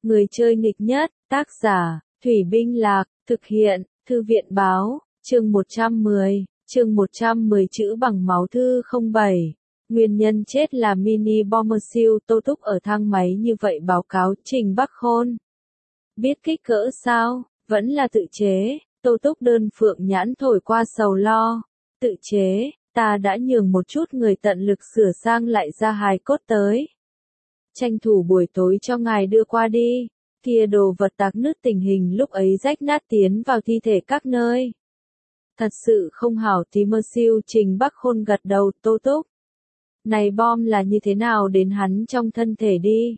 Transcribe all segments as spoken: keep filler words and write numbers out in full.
Người chơi nghịch nhất, tác giả, Thủy Binh Lạc, thực hiện, Thư viện báo, chương một trăm mười, chương một trăm mười chữ bằng máu thư không bảy. Nguyên nhân chết là mini bomber siêu Tô Túc ở thang máy như vậy báo cáo Trình Bắc Khôn. Biết kích cỡ sao, vẫn là tự chế, Tô Túc đơn phượng nhãn thổi qua sầu lo. Tự chế, ta đã nhường một chút người tận lực sửa sang lại ra hài cốt tới. Tranh thủ buổi tối cho ngài đưa qua đi, kia đồ vật tạc nứt tình hình lúc ấy rách nát tiến vào thi thể các nơi. Thật sự không hảo tí mơ siêu Trình Bắc Khôn gật đầu Tô Túc. Này bom là như thế nào đến hắn trong thân thể đi?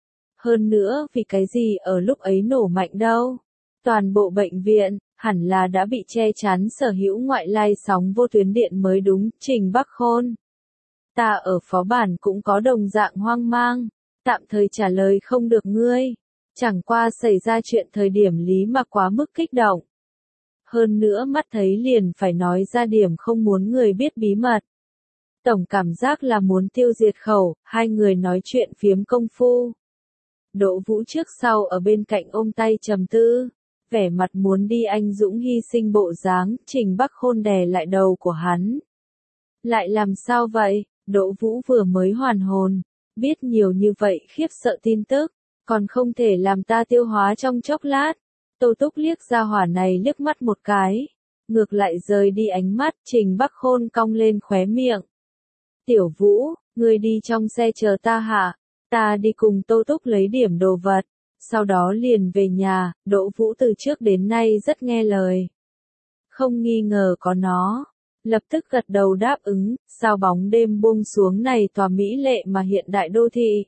Hơn nữa vì cái gì ở lúc ấy nổ mạnh đâu? Toàn bộ bệnh viện, hẳn là đã bị che chắn sở hữu ngoại lai sóng vô tuyến điện mới đúng, Trình Bắc Khôn. Ta ở phó bản cũng có đồng dạng hoang mang, tạm thời trả lời không được ngươi. Chẳng qua xảy ra chuyện thời điểm lý mà quá mức kích động. Hơn nữa mắt thấy liền phải nói ra điểm không muốn người biết bí mật. Tổng cảm giác là muốn tiêu diệt khẩu, hai người nói chuyện phiếm công phu. Đỗ Vũ trước sau ở bên cạnh ôm tay trầm tư, vẻ mặt muốn đi anh dũng hy sinh bộ dáng, Trình Bắc Khôn đè lại đầu của hắn. Lại làm sao vậy? Đỗ Vũ vừa mới hoàn hồn, biết nhiều như vậy khiếp sợ tin tức, còn không thể làm ta tiêu hóa trong chốc lát. Tô Túc liếc ra hỏa này liếc mắt một cái, ngược lại rời đi ánh mắt, Trình Bắc Khôn cong lên khóe miệng. Tiểu Vũ, ngươi đi trong xe chờ ta hả? Ta đi cùng Tô Túc lấy điểm đồ vật, sau đó liền về nhà. Đỗ Vũ từ trước đến nay rất nghe lời. Không nghi ngờ có nó, lập tức gật đầu đáp ứng, sao bóng đêm buông xuống này tòa mỹ lệ mà hiện đại đô thị.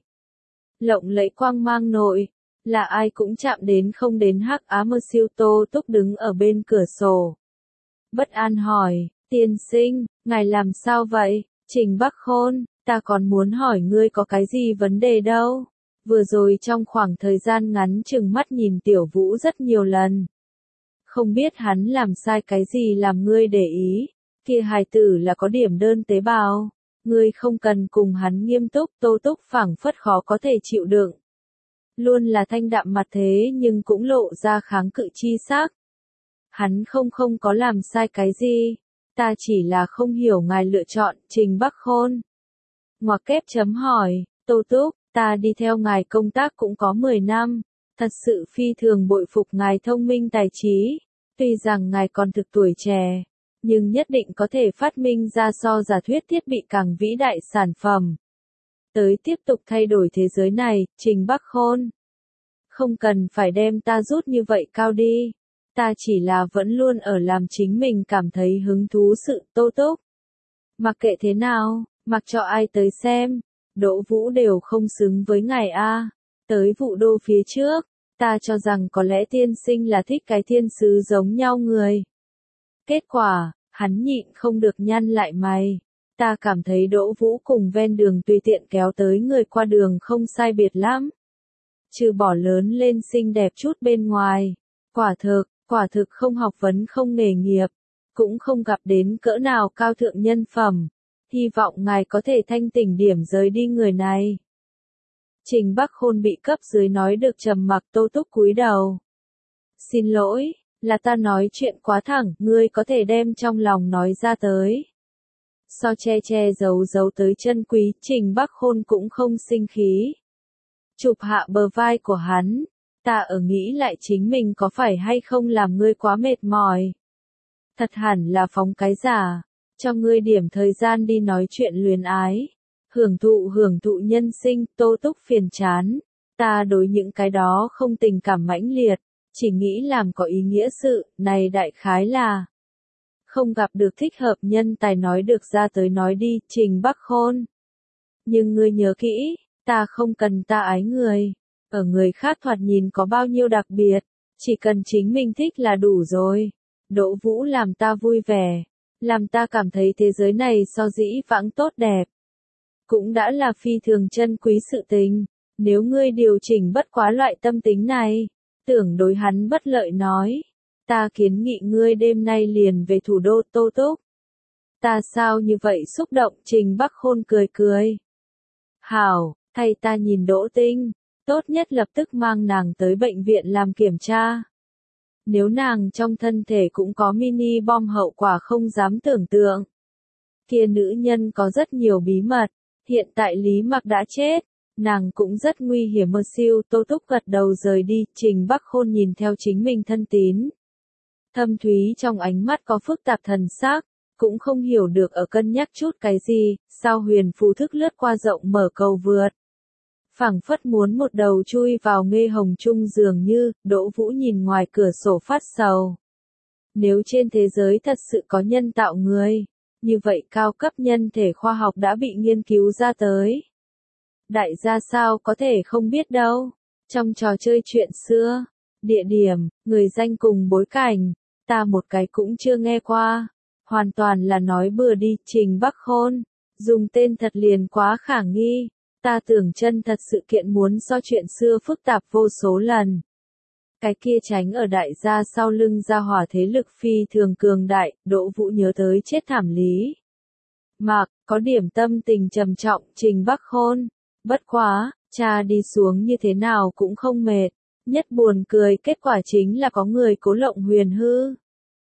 Lộng lẫy quang mang nội, là ai cũng chạm đến không đến hắc ám mơ siêu Tô Túc đứng ở bên cửa sổ. Bất an hỏi, tiên sinh, ngài làm sao vậy? Trình Bắc Khôn, ta còn muốn hỏi ngươi có cái gì vấn đề đâu. Vừa rồi trong khoảng thời gian ngắn chừng mắt nhìn Tiểu Vũ rất nhiều lần. Không biết hắn làm sai cái gì làm ngươi để ý. Kia hài tử là có điểm đơn tế bào. Ngươi không cần cùng hắn nghiêm túc. Tô Túc phảng phất khó có thể chịu đựng. Luôn là thanh đạm mặt thế nhưng cũng lộ ra kháng cự chi sắc. Hắn không không có làm sai cái gì. Ta chỉ là không hiểu ngài lựa chọn, Trình Bắc Khôn. Ngoặc kép chấm hỏi, Tô Túc, ta đi theo ngài công tác cũng có mười năm, thật sự phi thường bội phục ngài thông minh tài trí. Tuy rằng ngài còn thực tuổi trẻ, nhưng nhất định có thể phát minh ra so giả thuyết thiết bị càng vĩ đại sản phẩm. Tới tiếp tục thay đổi thế giới này, Trình Bắc Khôn. Không cần phải đem ta rút như vậy cao đi. Ta chỉ là vẫn luôn ở làm chính mình cảm thấy hứng thú sự Tô Túc. Mặc kệ thế nào, mặc cho ai tới xem, Đỗ Vũ đều không xứng với ngài a. Tới vụ đô phía trước, ta cho rằng có lẽ tiên sinh là thích cái thiên sứ giống nhau người. Kết quả, hắn nhịn không được nhăn lại mày. Ta cảm thấy Đỗ Vũ cùng ven đường tùy tiện kéo tới người qua đường không sai biệt lắm. Trừ bỏ lớn lên xinh đẹp chút bên ngoài. Quả thực, quả thực không học vấn không nghề nghiệp. Cũng không gặp đến cỡ nào cao thượng nhân phẩm. Hy vọng ngài có thể thanh tỉnh điểm rời đi người này. Trình Bắc Khôn bị cấp dưới nói được trầm mặc. Tô Túc cúi đầu. Xin lỗi, là ta nói chuyện quá thẳng, ngươi có thể đem trong lòng nói ra tới. So che che giấu giấu tới chân quý, Trình Bắc Khôn cũng không sinh khí. Chụp hạ bờ vai của hắn, ta ở nghĩ lại chính mình có phải hay không làm ngươi quá mệt mỏi. Thật hẳn là phóng cái giả, cho ngươi điểm thời gian đi nói chuyện luyến ái. Hưởng thụ hưởng thụ nhân sinh. Tô Túc phiền chán. Ta đối những cái đó không tình cảm mãnh liệt, chỉ nghĩ làm có ý nghĩa sự, này đại khái là không gặp được thích hợp nhân tài nói được ra tới nói đi, Trình Bắc Khôn. Nhưng ngươi nhớ kỹ, ta không cần ta ái người, ở người khác thoạt nhìn có bao nhiêu đặc biệt, chỉ cần chính mình thích là đủ rồi. Đỗ Vũ làm ta vui vẻ, làm ta cảm thấy thế giới này so dĩ vãng tốt đẹp. Cũng đã là phi thường chân quý sự tình, nếu ngươi điều chỉnh bất quá loại tâm tính này, tưởng đối hắn bất lợi nói, ta kiến nghị ngươi đêm nay liền về thủ đô. Tô Túc. Ta sao như vậy xúc động? Trình Bắc Khôn cười cười. Hảo, thay ta nhìn Đỗ Tinh. tốt nhất lập tức mang nàng tới bệnh viện làm kiểm tra. Nếu nàng trong thân thể cũng có mini bom hậu quả không dám tưởng tượng. Kia nữ nhân có rất nhiều bí mật, hiện tại Lý Mặc đã chết, nàng cũng rất nguy hiểm. Mơ siêu Tô Túc gật đầu rời đi, Trình Bắc Khôn nhìn theo chính mình thân tín. Thâm thúy trong ánh mắt có phức tạp thần sắc, cũng không hiểu được ở cân nhắc chút cái gì, sao huyền phù thức lướt qua rộng mở cầu vượt. Phảng phất muốn một đầu chui vào nghê hồng chung dường như, Đỗ Vũ nhìn ngoài cửa sổ phát sầu. Nếu trên thế giới thật sự có nhân tạo người, như vậy cao cấp nhân thể khoa học đã bị nghiên cứu ra tới. Đại gia sao có thể không biết đâu, trong trò chơi chuyện xưa, địa điểm, người danh cùng bối cảnh, ta một cái cũng chưa nghe qua, hoàn toàn là nói bừa đi. Trình Bắc Khôn, dùng tên thật liền quá khả nghi, ta tưởng chân thật sự kiện muốn so chuyện xưa phức tạp vô số lần. Cái kia tránh ở đại gia sau lưng gia hỏa thế lực phi thường cường đại, Đỗ Vũ nhớ tới chết thảm Lý Mạc, có điểm tâm tình trầm trọng. Trình Bắc Khôn, bất quá, cha đi xuống như thế nào cũng không mệt, nhất buồn cười kết quả chính là có người cố lộng huyền hư.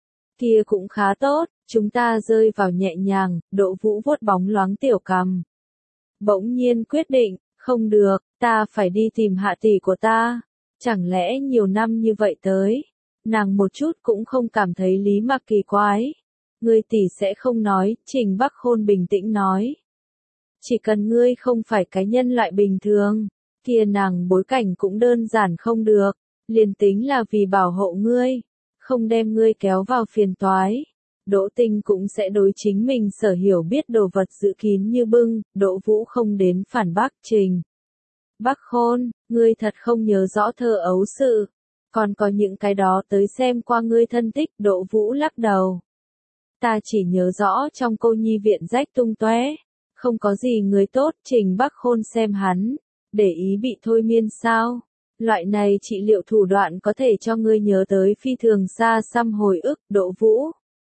Kia cũng khá tốt, chúng ta rơi vào nhẹ nhàng. Đỗ Vũ vuốt bóng loáng tiểu cằm. Bỗng nhiên quyết định, không được, ta phải đi tìm hạ tỷ của ta. Chẳng lẽ nhiều năm như vậy tới, nàng một chút cũng không cảm thấy Lý Mặc kỳ quái. Ngươi tỷ sẽ không nói, Trình Bắc Khôn bình tĩnh nói. Chỉ cần ngươi không phải cái nhân loại bình thường, kia nàng bối cảnh cũng đơn giản không được, liền tính là vì bảo hộ ngươi, không đem ngươi kéo vào phiền toái. Đỗ Tinh cũng sẽ đối chính mình sở hiểu biết đồ vật giữ kín như bưng. Đỗ Vũ không đến phản bác Trình Bắc Khôn, ngươi thật không nhớ rõ thơ ấu sự, còn có những cái đó tới xem qua ngươi thân tích. Đỗ Vũ lắc đầu. Ta chỉ nhớ rõ trong cô nhi viện rách tung tóe, không có gì người tốt. Trình Bắc Khôn xem hắn, để ý bị thôi miên sao? Loại này trị liệu thủ đoạn có thể cho ngươi nhớ tới phi thường xa xăm hồi ức. Đỗ Vũ.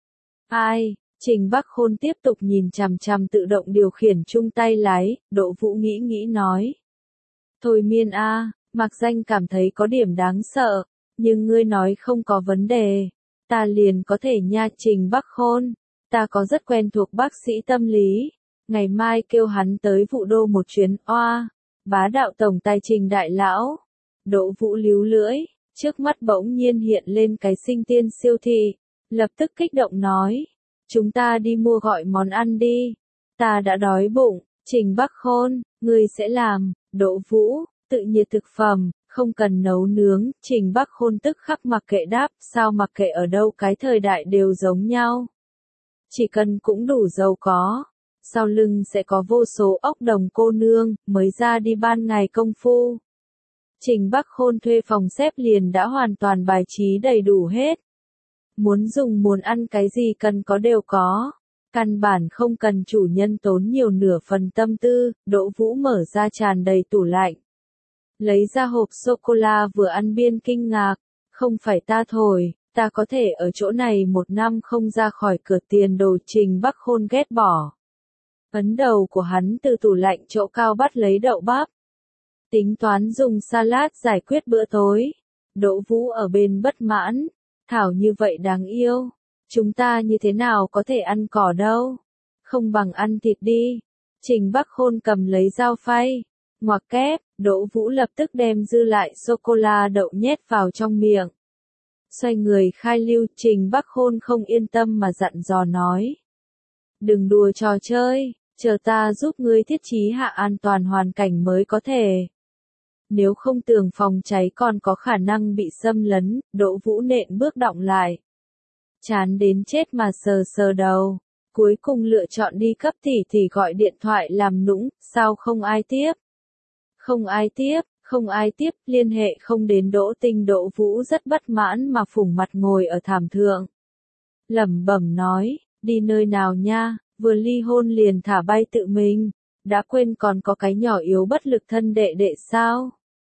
Ai? Trình Bắc Khôn tiếp tục nhìn chằm chằm tự động điều khiển chung tay lái. Đỗ Vũ nghĩ nghĩ nói. Thôi miên a, mặc danh cảm thấy có điểm đáng sợ, nhưng ngươi nói không có vấn đề, ta liền có thể nha. Trình Bắc Khôn, ta có rất quen thuộc bác sĩ tâm lý, ngày mai kêu hắn tới Vũ Đô một chuyến. Oa, bá đạo tổng tài Trình đại lão. Đỗ Vũ líu lưỡi, trước mắt bỗng nhiên hiện lên cái sinh tiên siêu thị, lập tức kích động nói, chúng ta đi mua gọi món ăn đi, ta đã đói bụng. Trình Bắc Khôn, ngươi sẽ làm? Đỗ Vũ, tự nhiệt thực phẩm, không cần nấu nướng. Trình Bắc Khôn tức khắc mặc kệ đáp, sao mặc kệ ở đâu cái thời đại đều giống nhau. Chỉ cần cũng đủ giàu có, sau lưng sẽ có vô số ốc đồng cô nương, mới ra đi ban ngày công phu. Trình Bắc Khôn thuê phòng xếp liền đã hoàn toàn bài trí đầy đủ hết. Muốn dùng muốn ăn cái gì cần có đều có. Căn bản không cần chủ nhân tốn nhiều nửa phần tâm tư. Đỗ Vũ mở ra tràn đầy tủ lạnh, lấy ra hộp sô-cô-la vừa ăn biên kinh ngạc, không phải ta thổi, ta có thể ở chỗ này một năm không ra khỏi cửa tiền đồ. Trình Bắc Khôn ghét bỏ. Ấn đầu của hắn từ tủ lạnh chỗ cao bắt lấy đậu bắp, tính toán dùng salad giải quyết bữa tối. Đỗ Vũ ở bên bất mãn, thảo như vậy đáng yêu. Chúng ta như thế nào có thể ăn cỏ đâu? Không bằng ăn thịt đi. Trình Bắc Khôn cầm lấy dao phay, ngoặc kép. Đỗ Vũ lập tức đem dư lại sô-cô-la đậu nhét vào trong miệng. Xoay người khai lưu. Trình Bắc Khôn không yên tâm mà dặn dò nói. Đừng đùa trò chơi, chờ ta giúp ngươi thiết trí hạ an toàn hoàn cảnh mới có thể. Nếu không tường phòng cháy còn có khả năng bị xâm lấn. Đỗ Vũ nện bước động lại. Chán đến chết mà sờ sờ đầu, cuối cùng lựa chọn đi cấp tỷ tỷ gọi điện thoại làm nũng. Sao không ai tiếp? Không ai tiếp, không ai tiếp, liên hệ không đến. Đỗ Tinh. Đỗ Vũ rất bất mãn mà phủng mặt ngồi ở thảm thượng, lẩm bẩm nói, đi nơi nào nha, vừa ly hôn liền thả bay tự mình, đã quên còn có cái nhỏ yếu bất lực thân đệ đệ sao?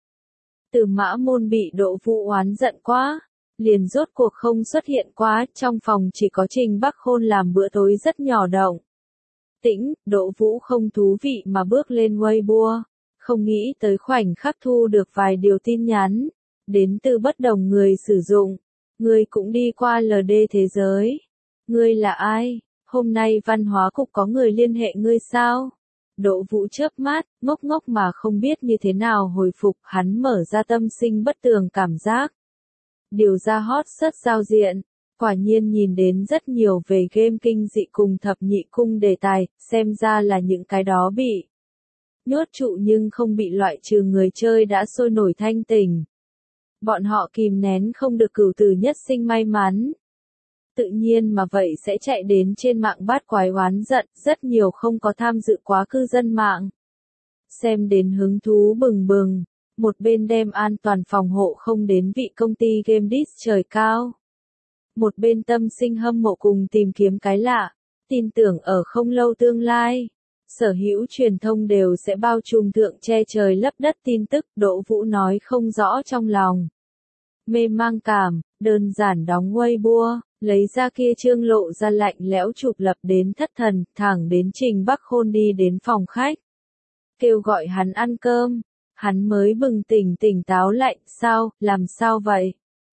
Từ Mã Môn bị Đỗ Vũ oán giận quá, liền rốt cuộc không xuất hiện quá. Trong phòng chỉ có Trình Bắc Khôn làm bữa tối rất nhỏ động tĩnh. Đỗ Vũ không thú vị mà bước lên Weibo, Không nghĩ tới khoảnh khắc thu được vài điều tin nhắn, đến từ bất đồng người sử dụng. Ngươi cũng đi qua lờ đê thế giới. Ngươi là ai? Hôm nay văn hóa cục có người liên hệ ngươi sao? Đỗ Vũ chớp mắt, ngốc ngốc mà không biết như thế nào hồi phục, hắn mở ra tâm sinh bất tường cảm giác. Điều ra hot search giao diện, quả nhiên nhìn đến rất nhiều về game kinh dị cùng thập nhị cung đề tài, xem ra là những cái đó bị nhốt trụ nhưng không bị loại trừ người chơi đã sôi nổi thanh tỉnh. Bọn họ kìm nén không được cửu tử nhất sinh may mắn. Tự nhiên mà vậy sẽ chạy đến trên mạng bát quái oán giận, rất nhiều không có tham dự quá cư dân mạng. Xem đến hứng thú bừng bừng, một bên đem an toàn phòng hộ không đến vị công ty game diss trời cao. Một bên tâm sinh hâm mộ cùng tìm kiếm cái lạ, tin tưởng ở không lâu tương lai, sở hữu truyền thông đều sẽ bao trùm thượng che trời lấp đất tin tức, Đỗ Vũ nói không rõ trong lòng. Mê mang cảm, đơn giản đóng Weibo, lấy ra kia trương lộ ra lạnh lẽo chụp lập đến thất thần, thẳng đến Trình Bắc Khôn đi đến phòng khách. Kêu gọi hắn ăn cơm, hắn mới bừng tỉnh tỉnh táo lại, sao, làm sao vậy?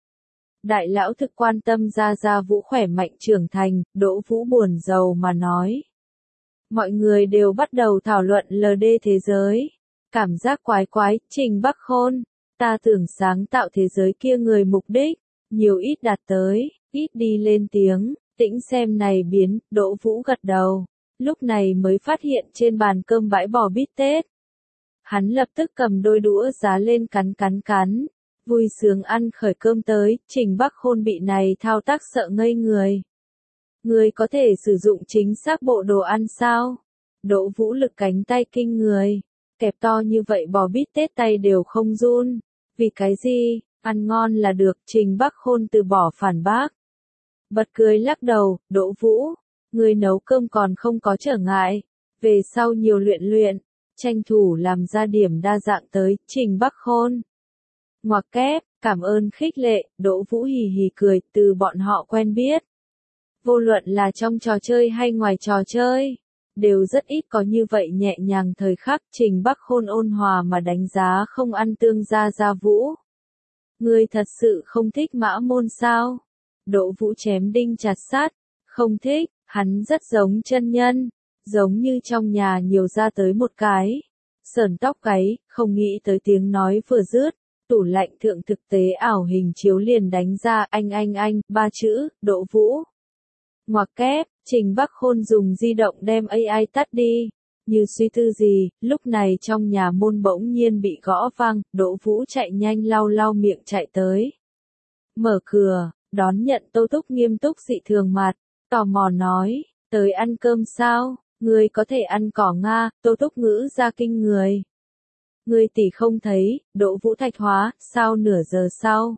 Đại lão thực quan tâm Gia Gia Vũ khỏe mạnh trưởng thành, Đỗ Vũ buồn rầu mà nói. Mọi người đều bắt đầu thảo luận lờ đê thế giới. Cảm giác quái quái, Trình Bắc Khôn, ta tưởng sáng tạo thế giới kia người mục đích, nhiều ít đạt tới, ít đi lên tiếng, tĩnh xem này biến, Đỗ Vũ gật đầu, lúc này mới phát hiện trên bàn cơm bãi bò bít tết. Hắn lập tức cầm đôi đũa giá lên cắn cắn cắn, vui sướng ăn khởi cơm tới, Trình Bắc Khôn bị này thao tác sợ ngây người. Người có thể sử dụng chính xác bộ đồ ăn sao? Đỗ Vũ lực cánh tay kinh người, kẹp to như vậy bò bít tết tay đều không run, vì cái gì, ăn ngon là được, Trình Bắc Khôn từ bỏ phản bác. Bật cười lắc đầu, Đỗ Vũ, người nấu cơm còn không có trở ngại, về sau nhiều luyện luyện, tranh thủ làm ra điểm đa dạng tới, Trình Bắc Khôn. Ngoặc kép, cảm ơn khích lệ, Đỗ Vũ hì hì cười, từ bọn họ quen biết. Vô luận là trong trò chơi hay ngoài trò chơi, đều rất ít có như vậy nhẹ nhàng thời khắc, Trình Bắc Khôn ôn hòa mà đánh giá không ăn tương Gia Gia Vũ. Ngươi thật sự không thích Mã Môn sao? Đỗ Vũ chém đinh chặt sắt, không thích, hắn rất giống chân nhân, giống như trong nhà nhiều ra tới một cái. Sờn tóc gáy, không nghĩ tới tiếng nói vừa dứt, tủ lạnh thượng thực tế ảo hình chiếu liền đánh ra anh anh anh, ba chữ, Đỗ Vũ. Ngoặc kép, Trình Bắc Khôn dùng di động đem a i tắt đi. Như suy tư gì, lúc này trong nhà môn bỗng nhiên bị gõ vang, Đỗ Vũ chạy nhanh lau lau miệng chạy tới. Mở cửa, đón nhận Tô Túc nghiêm túc dị thường mặt, tò mò nói, tới ăn cơm sao, người có thể ăn cỏ Nga, Tô Túc ngữ ra kinh người. Người tỷ không thấy, Đỗ Vũ thạch hóa, sao nửa giờ sau.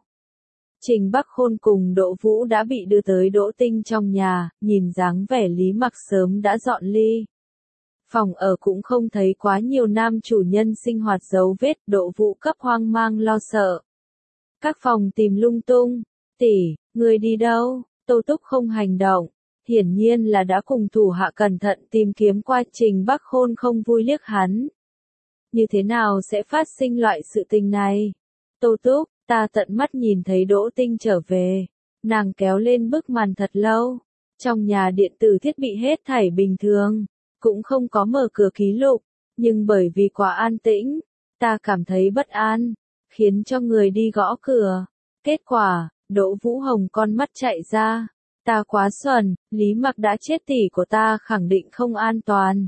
Trình Bắc Khôn cùng Đỗ Vũ đã bị đưa tới Đỗ Tinh trong nhà, nhìn dáng vẻ Lý Mặc sớm đã dọn ly. Phòng ở cũng không thấy quá nhiều nam chủ nhân sinh hoạt dấu vết, Đỗ Vũ cấp hoang mang lo sợ. Các phòng tìm lung tung, tỷ, người đi đâu, Tô Túc không hành động, hiển nhiên là đã cùng thủ hạ cẩn thận tìm kiếm qua. Trình Bắc Khôn không vui liếc hắn. Như thế nào sẽ phát sinh loại sự tình này? Tô Túc, ta tận mắt nhìn thấy Đỗ Tinh trở về, nàng kéo lên bức màn thật lâu, trong nhà điện tử thiết bị hết thảy bình thường. Cũng không có mở cửa ký lục, nhưng bởi vì quá an tĩnh, ta cảm thấy bất an, khiến cho người đi gõ cửa. Kết quả, Đỗ Vũ Hồng con mắt chạy ra, ta quá xuẩn, Lý Mặc đã chết, tỷ của ta khẳng định không an toàn.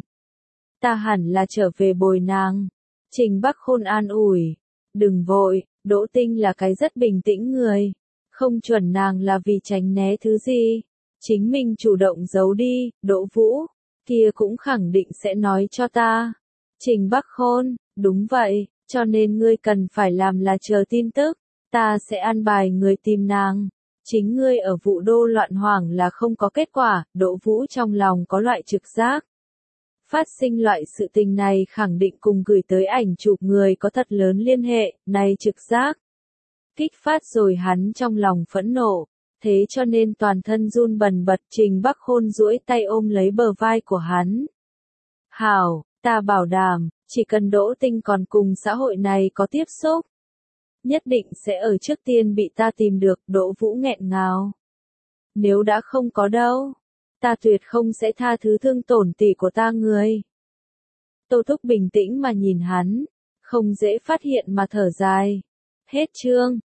Ta hẳn là trở về bồi nàng. Trình Bắc Khôn an ủi, đừng vội, Đỗ Tinh là cái rất bình tĩnh người, không chuẩn nàng là vì tránh né thứ gì, chính mình chủ động giấu đi. Đỗ Vũ, kia cũng khẳng định sẽ nói cho ta. Trình Bắc Khôn, đúng vậy, cho nên ngươi cần phải làm là chờ tin tức, ta sẽ an bài người tìm nàng. Chính ngươi ở Vũ Đô loạn hoảng là không có kết quả, Đỗ Vũ trong lòng có loại trực giác. Phát sinh loại sự tình này khẳng định cùng gửi tới ảnh chụp người có thật lớn liên hệ, này trực giác. Kích phát rồi hắn trong lòng phẫn nộ. Thế cho nên toàn thân run bần bật. Trình Bắc Khôn duỗi tay ôm lấy bờ vai của hắn. Hảo, ta bảo đảm, Chỉ cần Đỗ Tinh còn cùng xã hội này có tiếp xúc, nhất định sẽ ở trước tiên bị ta tìm được. Đỗ Vũ nghẹn ngào. Nếu đã không có đâu, ta tuyệt không sẽ tha thứ thương tổn tỷ của ta người. Tô Thúc bình tĩnh mà nhìn hắn, không dễ phát hiện mà thở dài. Hết chương.